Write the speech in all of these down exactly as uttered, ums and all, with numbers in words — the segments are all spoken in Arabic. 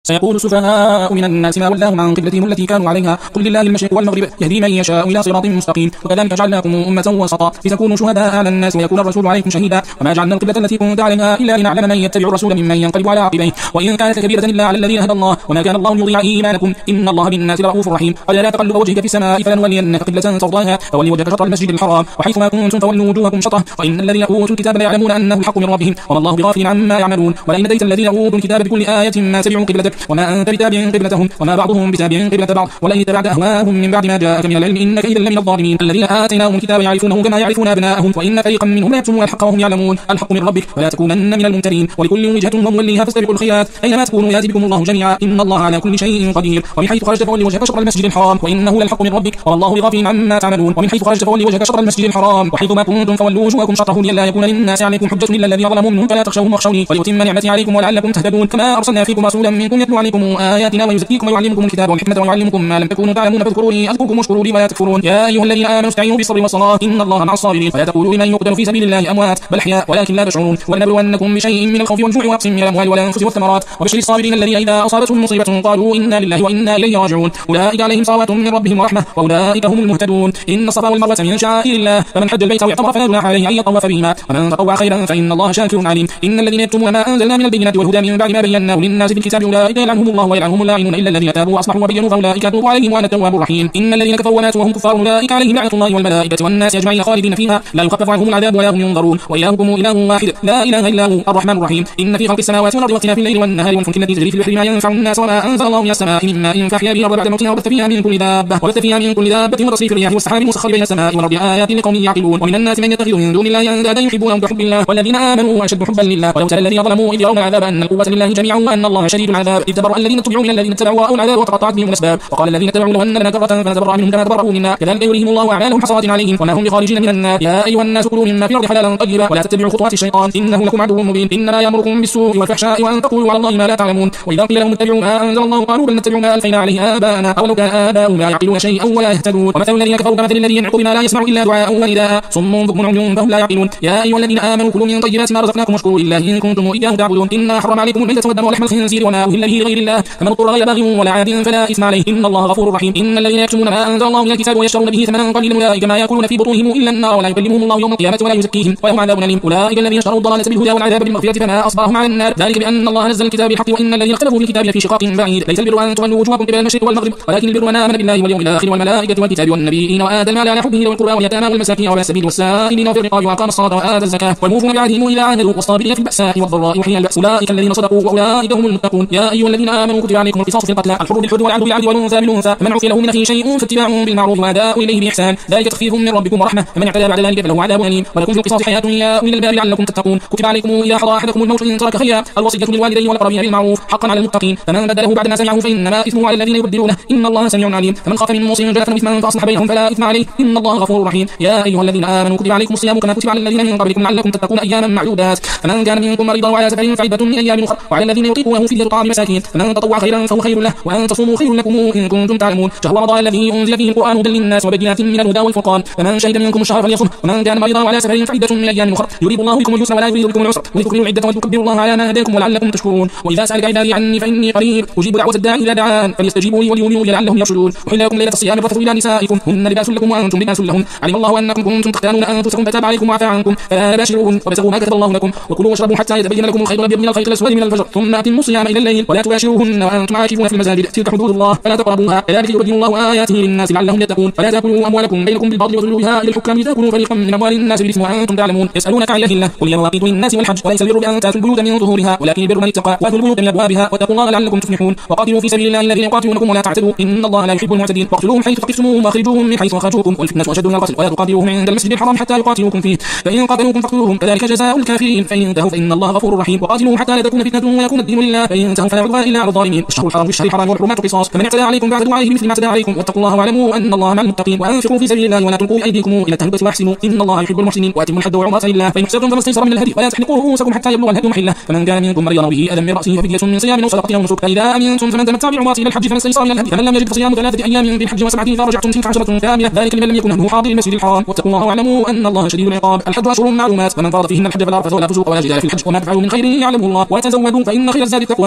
سيقول السفهاء من الناس ما ولاهم عن قبلتهم التي كانوا عليها قل لله المشرق والمغرب يهدي من يشاء إلى صراط مستقيم وكذلك جعلناكم أمة وسطا لتكونوا شهداء على الناس ويكون الرسول عليكم شهيدا وما جعلنا القبلة التي كنت عليها إلا لنعلم من يتبع الرسول ممن ينقلب على عقبيه وإن كانت كبيرة إلا على الذين هدى الله وما كان الله يضيع إيمانكم إن الله بالناس لرؤوف رحيم قد لا تقلب وجهك في السماء فلنولينك قبلة ترضاها فولي وجهك شطر المسجد الحرام وحيث ما كنتم فولوا وجوهكم شطره وإن الذين أوتوا الكتاب لا يعلمون أنه الحق من ربهم وما الله بغافل عما يعملون ولئن أتيت الذين أوتوا الكتاب بكل آية ما تبعوا قبلتك وما أنت بتابع قبلتهم وما بعضهم بتابع قبلة بعض ولئن اتبعت أهواءهم من بعد ما جاءك من العلم إنك إذا لمن الظالمين الذين آتيناهم الكتاب يعرفونه كما يعرفون أبناءهم وإن فريقا منهم لا يكتمون الحق وهم يعلمون الحق من ربك ولا تكونن من الممترين ولكل وجهة هم موليها فاستبقوا الخيرات أينما تكونوا يأتي بكم الله جميعا إن الله على كل شيء قدير ومن حيث خرجت فولي وجهك شطر المسجد الحرام وإنه للحق من ربك والله بغافل عما تعملون ومن حيث خرجت فولي وجهك شطر المسجد الحرام وحيث ما كنتم فولوا وجوهكم شطره لئلا يكون للناس عليكم حجة إلا الذين ظلموا منهم فلا تخشوهم واخشوني ولأتم نعمتي عليكم ولعلكم تهتدون كما أرسلنا فيكم رسولا منكم يتلو عليكم آياتنا ويزكيكم ويعلمكم الكتاب والحكمة ويعلمكم ما لم تكونوا تعلمون فاذكروني أذكركم واشكروا لي ولا تكفرون يا أيها الذين آمنوا استعينوا بالصبر والصلاة إن الله مع الصابرين ولا تقولوا لمن يقتل في سبيل الله أموات بل أحياء ولكن لا تشعرون ولنبلونكم بشيء من الخوف والجوع ونقص من الأموال والأنفس والثمرات وبشر الصابرين الذين إذا أصابتهم مصيبة قالوا إنا لله وإنا إليه راجعون أولئك عليهم صلوات من ربهم ورحمة وأولئك هم المهتدون إن الصفا والمروة من شعائر الله فمن حج البيت واعتمر فلا جناح عليه أن يطوف بهما ومن تطوع خيرا فإن الله شاكر عليم إن الذين يكتمون ما أنزلنا من البينات والهدى من بعد ما بيناه للناس في الكتاب أولئك يلعنهم الله ويلعنهم اللاعنون إلا الذين تابوا وأصلحوا وبينوا فأولئك أتوب عليهم وأنا التواب الرحيم إن الذين كفروا وماتوا وهم كفار أولئك عليهم لعنة الله والملائكة والناس أجمعين خالدين فيها لا يخفف عنهم العذاب ولا هم ينظرون وإلهكم إله واحد لا إله إلا هو الرحمن الرحيم إن في خلق السماوات والأرض واختلاف الليل والنهار والفلك التي تجري في البحر ما ينفع الناس وما أنزل الله من السماء من ماء فأحيا به الأرض بعد موتها وبث فيها من كل دابة وبث فيها من كل دابة وتصريف الرياح والسحاب المسخر بين السماء والأرض آيات لقوم يعقلون ومن الناس من يتخذ من دون الله أندادا يحبونهم كحب الله والذين آمنوا أشد حبا لله ولو ترى الذين ظلموا إذ يرون العذاب أن القوة لله جميعا وأن الله شديد العذاب إذ تبرأ الذين اتبعوا من الذين اتبعوا ورأوا العذاب وتقطعت بهم الأسباب وقال الذين اتبعوا لو أن لنا كرة فنتبرأ منهم كما تبرأوا منا كذلك يريهم الله أعمالهم حسرات عليهم وما هم بخارجين من النار يا أيها الناس كلوا مما في الأرض حلالا طيبا ولا تتبعوا خطوات الشيطان إنه لكم عدو مبين إنما يأمركم بالسوء والفحشاء وأن تقولوا على الله ما لا تعلمون وإذا قيل لهم اتبعوا ما أنزل الله قالوا بل نتبع ما ألفينا عليه آباءنا أولو كان آباؤهم لا يعقلون شيئا ولا يهتدون ومثل الذين كفروا كمثل الذي ينعق بما لا يسمع إلا دعاء ونداء صم بكم عمي فهم لا يعقلون يا أيها الذين آمنوا كلوا من طيبات ما رزقناكم واشكروا لله إن كنتم إياه تعبدون إنا حرم عليكم الميتة والدم ولحم الخنزير وما أهل به لغير الله فمن اضطر غير باغ ولا عاد فلا إثم عليه إن الله غفور رحيم إن الذين يكتمون ما أنزل الله من الكتاب ويشترون به ثمنا قليلا أولئك ما يأكلون في بطونهم إلا النار ولا يكلمهم الله يوم القيامة ولا يزكيهم ولهم عذاب أليم أولئك الذين اشتروا الضلالة بالهدى والعذاب بالمغفرة فما أصبرهم على النار ذلك بأن الله نزل الكتاب بالحق وإن الذين اختلفوا في الكتاب لفي شقاق بعيد ليس البر أن تولوا وجوهكم قبل المشرق والمغرب ولكن البر من آمن بالله واليوم الآخر والملائكة والكتاب والنبيين وآتى المال على حبه ذوي القربى واليتامى والمساكين وابن السبيل والسائلين وفي الرقاب وأقام الصلاة وآتى الزكاة والموفون بعهدهم إذا عاهدوا والصابرين في البأساء والضراء وحين البأس أولئك الذين صدقوا وأولئك هم المتقون يا أيها الذين آمنوا كتب عليكم القصاص في القتلى الحر بالحر والعبد بالعبد والأنثى بالأنثى فمن عفي له من أخيه شيء فاتباع بالمعروف وأداء إليه بإحسان ذلك تخفيف من ربكم ورحمة فمن اعتدى بعد ذلك فله عذاب أليم ولكم في القصاص حياة يا أولي الألباب لعلكم تتقون كتب عليكم إذا حضر أحدكم الموت إن ترك خيرا الوصية بالوالدين والأقربين بالمعروف حقا على المتقين فمن بدله بعد ما سمعه فإنما إثمه على الذين يبدلونه إن الله سميع عليم فمن خاف من موصٍ جنفا إثما فأصلح بينهم فلا إثم عليه إن الله غفور رحيم يا أيها الذين آمنوا كتب عليكم الصيام كما كتب على الذين من قبلكم لعلكم تتقون أياما معدودات فمن كان منكم مريضا وعلى سفر فعدة من أيام أخرى وعلى الذين يطيقونه فدية طعام مساكين فمن تطوع خيرا فهو خير له وأن تصوموا خير لكم إن كنتم تعلمون شهر رمضان الذي أنزل فيه القرآن هدى للناس وبينات من الهدى والفرقان فمن شهد منكم الشهر فليصم ومن كان مريضا وعلى سفر فعدة من أيام أخرى يريد الله بكم اليسر ولا يريد بكم العسر ولتكملوا العدة ولتكبروا الله على ما هداكم ولعلكم تشكرون وإذا سألك عبادي عني فإني قريب أجيب دعوة الداعي إذا دعان فليستجيبوا لي وليؤمنوا بي لعلهم يرشدون أحل لكم ليلة الصيام الرفث إلى نسائكم هن لباس لكم وأنتم لباس لهم علم الله أنكم كنتم تختانون أنفسكم فتاب عليكم وعفى عنكم فلا باشروهن وابتغوا ما كتب الله لكم وكلوا واشربوا حتى يتبين لكم الخيط الأبيض من الخيط الأسود من الفجر ثم أتموا الصيام إلى الليل ولا تباشروهن وأنتم عاكفون في المساجد تلك حدود الله فلا تقربوها كذلك يبين الله آياته للناس لعلهم يتقون فلا تأكلوا أموالكم بينكم بالباطل وتدلوا بها إلى الحكام لتأكلوا فريقا من أموال الناس بالإثم وأنتم تعلمون يسألونك عن الله قل هي مواقيت للناس والحج وليس البر بأن تأتوا البيوت من ظهورها ولكن البر من اتقى وأتوا البيوت من أبوابها واتقوا الله لعلكم تفلحون وقاتلوا في سبيل الله الذين يقاتلونكم ولا تعتدوا إن الله لا يحب المعتدين واقتلوهم حيث ثقفتموهم واخرجوهم من حيث أخرجوكم والفتنة أشد من القتل ولا تقاتلوهم عند المسجد الحرام حتى يقاتلوكم فيه فإن قاتلوكم فاقتلوهم كذلك جزاء الكافرين فإن انتهوا فإن الله غفور رحيم وقاتلوا حتى لا تكون فتنة ويكون الدين لله فإن انتهوا فلا عدوان إلا على الظالمين الشهر الحرام بالشهر الحرام والحرمات قصاص فمن اعتدى عليكم بعد دعائه بمثل ما اعتدى عليكم واتقوا الله واعلموا أن الله مع المتقين وأنفقوا في سبيل الله ولا تلقوا بأيديكم إلى التهلكة واحسنوا إن الله يحب المحسنين وأتموا الحج والعمرة لله فإن احسنتم فما استيسر من الهدي ولا تحلقوا رؤوسكم حتى يبلغ الهدي محله فمن كان منكم مريضا به أذى من رأسه ففدية من صيام أو صدقة أو نسك فإذا أمنتم فمن تمتع بعمرة إلى الحج فما استيسر من الهدي فمن لم يجد فصيام ثلاثة أيام في الحج وسبعة إذا رجعتم تلك عشرة كاملة ذلك لمن لم يكن أهله حاضر المسجد الحرام واتقوا الله واعلموا أن الله شديد العقاب الحج أشهر معلومات فمن فرض فيهن الحج فلا رفث ولا فسوق ولا جدال في الحج وما تفعلوا من خير يعلمه الله وتزودوا فإن خير الزاد التقوى واتقون يا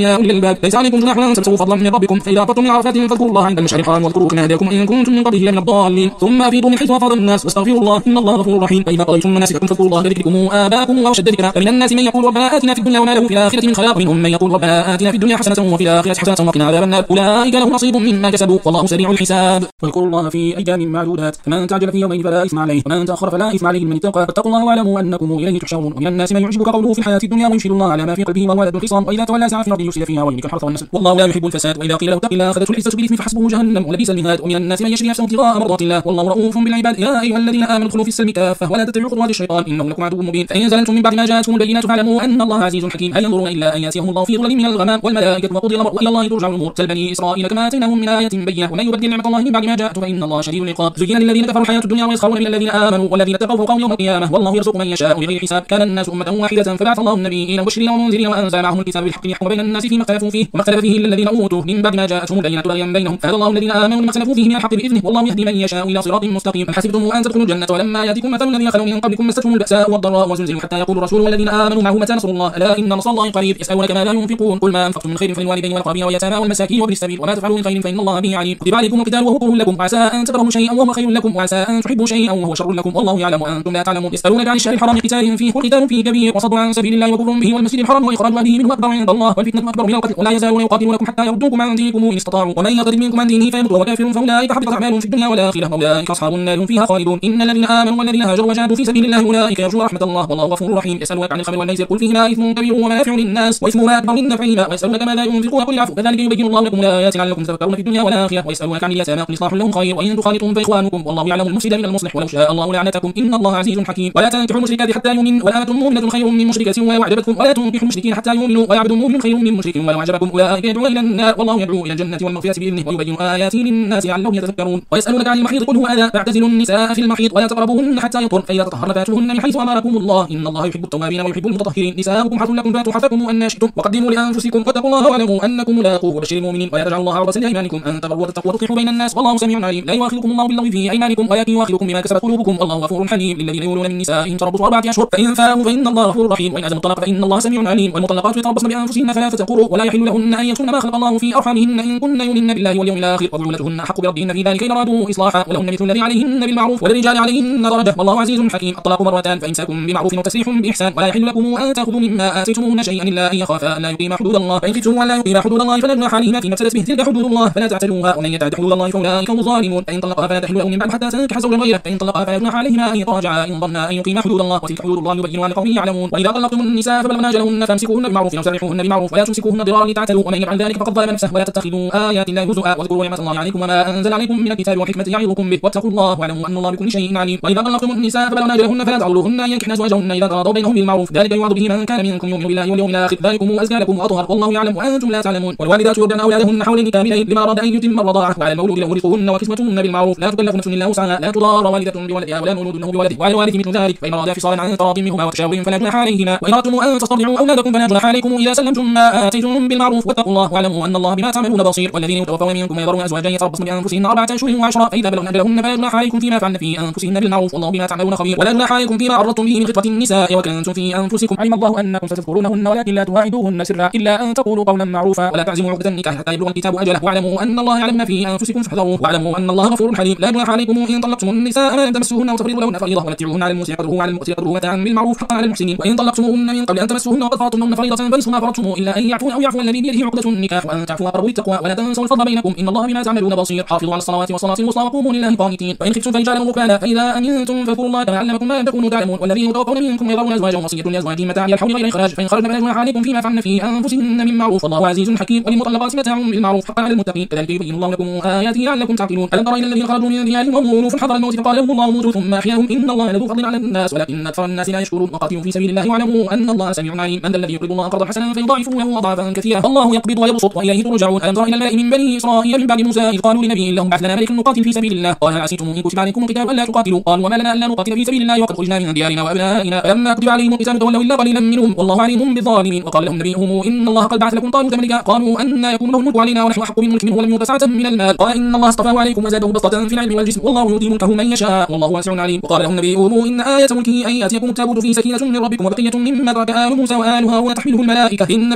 يا أولي الألباب ليس عليكم جناح أن تبتغوا فضلا من ربكم فإذا أفضتم من عرفات فاذكروا الله عند المشعر الحرام واذكروا كما هداكم إن كنتم من قبله لمن الضالين ثم أفيضوا من حيث أفاض الناس واستغفروا الله إن الله غفور رحيم فإذا قضيتم مناسككم فاذكروا الله كذكركم آباءكم وأشد ذكرا فمن الناس من يقول ربنا آتنا في الدنيا وما له في الآخرة من خلاق منهم من يقول ربنا آتنا في الدنيا حسنة وفي الآخرة حسنة وقنا عذاب النار أولئك لهم نصيب مما كسبوا والله سريع الحساب واذكروا الله في أيام معدودات فمن تعجل في يومين فلا إثم عليه ومن تأخر فلا إثم عليه من اتقى فاتقوا الله واعلموا أنكم إليه تحشرون ومن الناس من يعجبك قوله في الحياة الدنيا ويشهد الله على ما في قلبه وهو لد الخصام وإذا تولى سعى في الأرض يفسد فيها ويهلك الحرث والنسل والله لا يحب الفساد وإذا قيل له اتق الله أخذته العزة بالإثم فحسبه جهنم ولبئس المهاد ومن الناس من يشري نفسه ابتغاء مرضات الله والله رؤوف بالعباد يا أيها الذين آمنوا ادخلوا في السلم كافة ولا تتبعوا خطوات الشيطان إنه لكم عدو مبين فإن زللتم من بعد ما جاءتكم البينات فاعلموا أن الله عزيز حكيم هل ينظرون إلا أن يأتيهم الله في ظلل من الغمام والملائكة وقضي الأمر وإلى الله ترجع الأمور سل بني إسرائيل كما آتيناهم من آية بينة ومن يبدل نعمة الله من بعد ما جاءته فإن الله شديد العقاب زين للذين كفروا الحياة الدنيا ويسخرون من الذين آمنوا والذين اتقوا فوقهم يوم القيامة والله يرزق من يشاء بغير حساب كان الناس أمة واحدة فبعث الله النبيين مبشرين ومنذرين وأنزل معهم الكتاب بالحق ليحكم بين الناس فيما اختلفوا فيه وما اختلف فيه إلا الذين أوتوه من بعد ما جاءتهم البينات بغيا بينهم فهدى الله الذين آمنوا لما اختلفوا فيه من الحق بإذنه والله يهدي من يشاء إلى صراط مستقيم أم حسبتم أن تدخلوا الجنة ولما يأتكم مثل الذين خلوا من قبلكم مستهم البأساء والضراء وزلزلوا حتى يقول الرسول والذين آمنوا معه متى نصر الله ألا إن نصر الله قريب يسألونك ماذا ينفقون قل ما أنفقتم من خير فللوالدين والأقربين واليتامى والمساكين وابن السبيل وما تفعلوا من خير فإن الله به عليم كتب عليكم القتال وهو كره لكم وعسى أن تكرهوا شيئا وهو خير لكم وعسى أن تحبوا شيئا وهو شر لكم والله يعلم وأنتم لا تعلمون يسألونك عن الشهر الحرام قتال فيه قتال فيه كبير وصد عن سبيل الله وكفر به والمسجد الحرام وإخراج أهله منه أكبر عند الله والفتنة أكبر من القتل ولا يزالون يقاتلونكم حتى يردوكم عن دينكم إن استطاعوا ومن يرتد منكم عن دينه فيمت وهو كافر فأولئك حبطت أعمالهم في الدنيا والآخرة وأولئك أصحاب النار فيها خالدون إن الذين آمنوا والذين هاجروا وجاهدوا في سبيل الله أولئك يرجون رحمة الله والله غفور رحيم يسألونك عن الخمر والميسر قل فيهما إثم كبير ومنافع للناس وإثمهما أكبر من نفعهما ويسألونك ماذا ينفقون قل العفو كذلك يبين الله لكم الآيات لعلكم تذكرون في الدنيا والآخرة ويسألونك عن اليتامى قل إصلاح لهم خير وإن تخالطهم فإخوانكم والله يعلم المفسد من المصلح ولو شاء الله لعنتكم إن الله عزيز حكيم ولا تنكحوا المشركات حتى يؤمنوا والأمة مؤمنة خير من مشركة ولو أعجبتكم ولا تنكحوا المشركين حتى يؤمنوا ويعبد مؤمن خير من مشرك ولو أعجبكم أولئك يدعون إلى النار والله يدعو إلى الجنة والمغفرة بإذنه ويبين آياته للناس لعلهم يتذكرون ويسألونك عن المحيض قل هو أذى فاعتزلوا النساء في المحيض ولا تقربوهن حتى يطهرن فإذا تطهرن فاتوهن من حيث أمركم الله إن الله يحب التوابين ويحب المتطهرين نساؤكم حرث لكم فاتوا حرثكم أن شئتم وقدموا لأنفسكم واتقوا الله واعلموا أنكم ملاقوه وبشر المؤمنين ولا تجعلوا الله عرضة لأيمانكم أن تبروا وتتقوا وتصلحوا بين الناس والله سميع عليم لا يؤاخذكم الله باللغو في أيمانكم ولكن يؤاخذكم بما كسبت قلوبكم والله غفور حليم للذين يولون من نسائهم تربصوا أربعة أشهر فإن فاءوا فإن الله غفور رحيم وإن عزموا الطلاق فإن الله سميع عليم والمطلقات يتربصن بأنفسهن ثلاثة قروء ولا يحل لهن أن يكتمن ما خلق الله في أرحامهن إن كن يؤمن بالله واليوم الآخر وبعولتهن أحق بردهن في ذلك إن أرادوا إصلاحا ولهن مثل الذي عليهن بالمعروف وللرجال عليهن درجة والله عزيز حكيم الطلاق مرتان فإمساكم بمعروف وتسريح بإحسان ولا يحل لكم أن تأخذوا مما آتيتموهن شيئا إلا أن يخافا أن لا يقيما حدود الله فإن خفتم ألا يقيما حدود الله فلا جناح عليهما فيما افتدت به تلك حدود الله فلا تعتدوها ومن يتعد حدود الله فأولئك هم الظالمون فإن طلقها فلا تحل له من بعد حتى تنكح زوجا غيره فإن طلقها فلا جناح عليهما أن يتراجعا إن ظنا أن يقيما حدود الله وتلك حدود الله يبينها لقوم يعلمون وإذا طلقتم النساء فبلغن أجلهن فامسكوهن بمعروف أو سرحوهن بمعروف ولا تمسكوهن ضرارا لتعتدوا ومن يفعل ذلك فقد ظلم نفسه ولا تتخذوا آيات الله هزوا واذكروا نعمة الله عليكم وما أنزل عليكم من الكتاب والحكمة يعظكم به واتقوا الله واعلموا أن الله بكل شيء عليم وإذا طلقتم النساء فبلغن أجلهن فلا تعذروهن أن ينكحن أزواجهن إذا تراضوا بينهم بالمعروف ذلك يوعظ به من كان منكم يؤمن بالله واليوم الآخر ذلكم أزكى لكم وأطهر والله يعلم وأنتم لا تعلمون والوالدات يرضعن أولادهن حولين كاملين لما أراد أن يتم الرضاعة وعلى المولود له رزقهن وكسوتهن بالمعروف لا تكلف نفس إلا وسعها لا تضار والدة بولدها ولا مولود له بولده وعلى الوارث مثل ذلك فإن أرادا فصالا عن تراض منهما وتشاور فلا جناح عليهما وإن أردتم أن تسترضعوا أولادكم فلا جناح عليكم إذا سلمتم ما آتيتم بالمعروف واتقوا الله واعلموا أن الله بما تعملون بصير والذين يتوفون منكم ويذرون أزواجا يتربصن بأنفسهن أربعة أشهر وعشرا فإذا بلغن أجلهن فلا جناح عليكم فيما فعلن في أنفسهن بالمعروف والله بما تعملون خبير ولا جناح عليكم فيما عرضتم به من خطبة النساء وكنتم في أنفسكم علم الله أنكم ستذكرونهن ولكن لا تواعدوهن سرا إلا أن تقولوا قولا معروفا ولا تعزموا عقدة النكاح حتى يبلغ الكتاب أجله واعلموا أن الله يعلم ما في أنفسكم فاحذروه واعلموا أن الله غفور حليم لا جناح عليكم إن طلقتم النساء ما لم تمسوهن وتفرضوا لهن فريضة ومتعوهن على الموسع قدره وعلى المقتر قدره متاعا بالمعروف حقا على المحسنين وإن طلقتموهن من قبل أن تمسوهن وقد فرضتم لهن فريضة فنصف ما فرضتم إلا أن يعفون أو يعفو الذي بيده عقدة النكاح وأن تعفوا أقرب للتقوى ولا تنسوا الفضل بينكم إن الله بما تعملون بصير حافظوا على الصلوات والصلاة الوسطى وقوموا لله قانتين وإن خفتم فرجالا ركبانا فإذا أمنتم فاذكروا الله كما علمكم ما لم تكونوا تعلمون والذين يتوفون منكم يذرون أزواجهم وصية لأزواجهم متاعا إلى الحول غير إخراج فإن خرجن فلا جناح عليكم فيما فعلن في أنفسهن من معروف والله عزيز حكيم وللمطلقات متاع بالمعروف حقا على المتقين كذلك يبين الله لكم آياته لعلكم تعقلون ألم تر إلى الذين خرجوا من ديارهم وهم ألوف حضر الموت فقال لهم الله موتوا ثم أحياهم إن الله لذو فضل على الناس ولكن أكثر الناس لا يشكرون وقاتلوا في سبيل الله واعلموا أن الله سميع عليم من ذا الذي يقرض الله قرضا حسنا فيضاعفه له أضعافا كثيرة الله يقبض ويبسط وإليه ترجعون ألم تر إلى الملأ من بني إسرائيل من بعد موسى إذ قالوا لنبي لهم بعث لنا ملكا نقاتل في سبيل الله قال عسيتم إن كتب عليكم القتال ألا تقاتلوا قالوا وما لنا ألا نقاتل في سبيل الله وقد خرجنا من ديارنا وأبنائنا فلما كتب عليهم القتال تولوا إلا قليلا منهم والله عليم بالظالمين وقال لهم نبيهم إن الله قد بعث لكم طالوت ملكا قالوا أن يكون له الملك علينا ونحن أحق بالملك منه ولم يؤت سعة من المال قال إن الله اصطفاه عليكم وزاده بسطة في العلم والجسم والله يؤتي ملكه من يشاء والله واسع عليم وقال لهم نبيهم إن آية ملكه أن يأتيكم التابوت فيه سكينة من ربكم وبقية مما ترك آل موسى وآل هارون تحمله الملائكة إن في ذلك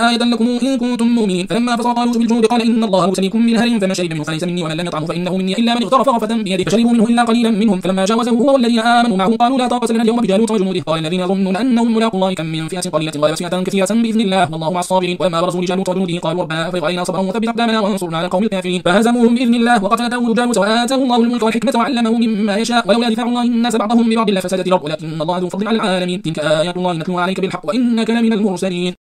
آية لكم إن كنتم مؤمنين. فلما فصل طالوت بالجنود قال إن الله مرسلكم بنهر فمن شرب منه فليس مني ومن لم يطعمه فإنه مني إلا من اغترف غرفة بيده فشربوا منه إلا قليلا منهم. فلما جاوزه هو والذين آمنوا معه قالوا لا طاقة لنا اليوم بجالوت وجنوده قال الذين يظنون أنهم ملاقوا الله كم من فئة قليلة غلبت فئة كثيرة بإذن الله والله مع الصابرين. ولما برزوا لجالوت وجنوده قالوا ربنا أفرغ علينا صبرا وثبت أقدامنا وانصرنا على القوم الكافرين فهزموهم بإذن الله وقتل داود جالوت وآتاه الله الملك والحكمة وعلمه مما يشاء ولولا دفاع الله الناس بعضهم ببعض لفسدت الأرض ولكن الله ذو فضل على العالمين. تلك آيات الله نتلوها عليك بالحق وإنك لمن المرسلين.